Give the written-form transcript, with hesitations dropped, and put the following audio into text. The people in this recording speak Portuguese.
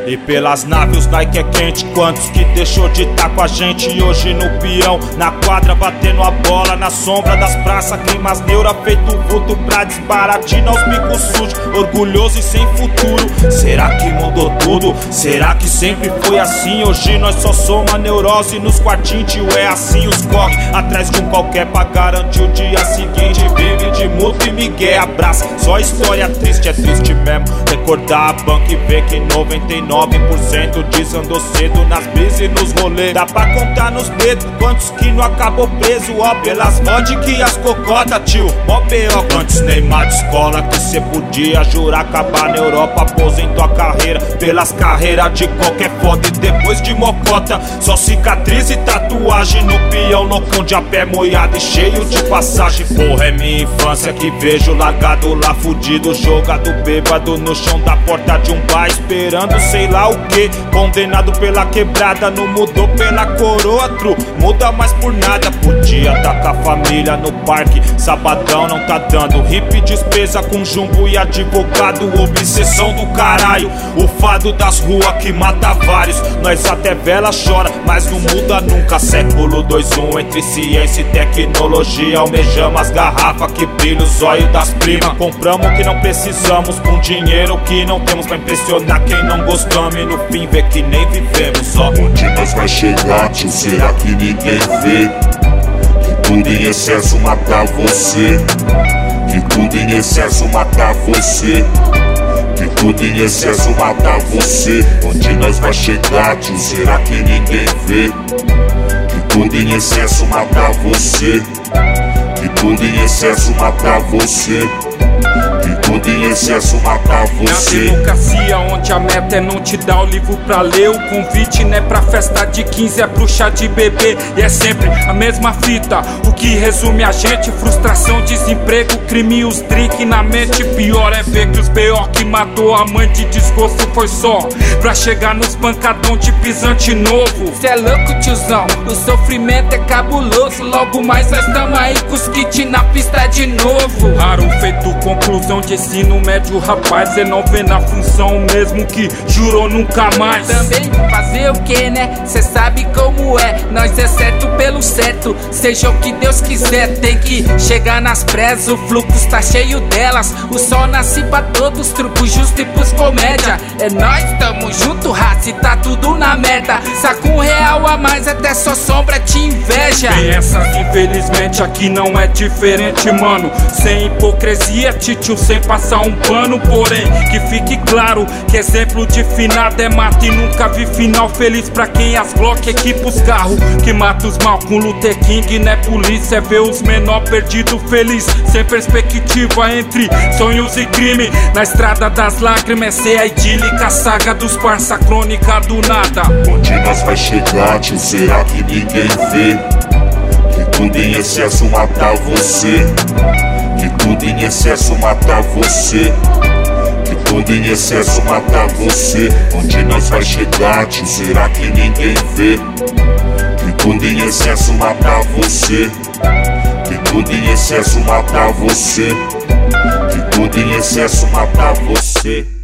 E pelas naves os Nike é quente. Quantos que deixou de tá com a gente e hoje no peão, na quadra batendo a bola, na sombra das praças, queima as neura feito vulto pra desbaratina aos bicos sujos, orgulhoso e sem futuro. Será que mudou tudo? Será que sempre foi assim? Hoje nós só somos a neurose nos quartinhos, tio, é assim os corre atrás de um qualquer pra garantir o dia seguinte. Vive de multa e migué, abraça, só história triste, é triste mesmo recordar a banca e ver que 99% desandou cedo nas brisas e nos rolês. Dá pra contar nos dedos quantos que não acabou preso, ó, pelas vodka e as cocota, tio, mó B.O. Quantos Neymar de escola que cê podia jurar acabar na Europa, aposentou a carreira pelas carreiras de qualquer foda. E depois de mocota, só cicatriz e tatuagem no peão, loucão de a pé moiado e cheio de passagem. Porra, é minha infância que vejo largado lá fudido, jogado bêbado no chão da porta de um bar, esperando sei lá o que, condenado pela quebrada. Não mudou pela coroa, tru, muda mais por nada. Podia tá com a família no parque, sabadão não tá dando, hip despesa com jumbo e advogado, obsessão do caralho, o fado das ruas que mata vários. Nós até vela chora, mas não muda nunca. Século 21 entre ciência e tecnologia, almejamos as garrafas que brilha os olhos das primas. Compramos o que não precisamos com dinheiro que não temos pra impressionar quem não gostamos e no fim vê que nem vivemos. Ó, onde nós vai chegar, tio? Será que ninguém vê? Que tudo em excesso mata você. Que tudo em excesso mata você. Que tudo em excesso mata você. Onde nós vai chegar, tio? Será que ninguém vê? Que tudo em excesso mata você. Que tudo em excesso mata você. Que tudo em excesso mata você. Na democracia onde a meta é não te dar o livro pra ler, o convite não é pra festa de 15, é pro chá de bebê. E é sempre a mesma fita, o que resume a gente: frustração, desemprego, crime e os drink na mente. Pior é ver que os B.O. que matou a mãe de desgosto foi só pra chegar nos pancadão de pisante novo. Cê é louco, tiozão, o sofrimento é cabuloso. Logo mais nós tamo aí com os kits na pista de novo. Raro feito conclusão de ensino médio, rapaz, cê não vê na função mesmo que jurou nunca mais. Também fazer o que, né? Cê sabe como é, nós é certo pelo certo, seja o que Deus quiser. Tem que chegar nas presas, o fluxo tá cheio delas. O sol nasce pra todos, truco justo e pros comédia. É nós, tamo junto, raça, e tá tudo na merda. Saca um real a mais, até só sombra te inveja. Tem essas, infelizmente aqui não é diferente, mano. Sem hipocrisia, titio, sem passar um pano. Porém, que fique claro que exemplo de finado é mata e nunca vi final feliz pra quem as Glock equipa os carros. Que mata os mal com Luther King, não é polícia, é ver os menor perdido feliz, sem perspectiva entre sonhos e crime. Na estrada das lágrimas, é ser a idílica saga dos parça, crônica do nada. Onde nós vai chegar, tio? Será que ninguém vê? Que tudo em excesso mata você. Que tudo em excesso mata você. Que tudo em excesso mata você. Onde nós vai chegar, tio? Será que ninguém vê? Que tudo em excesso mata você. Que tudo em excesso mata você. Que tudo em excesso mata você.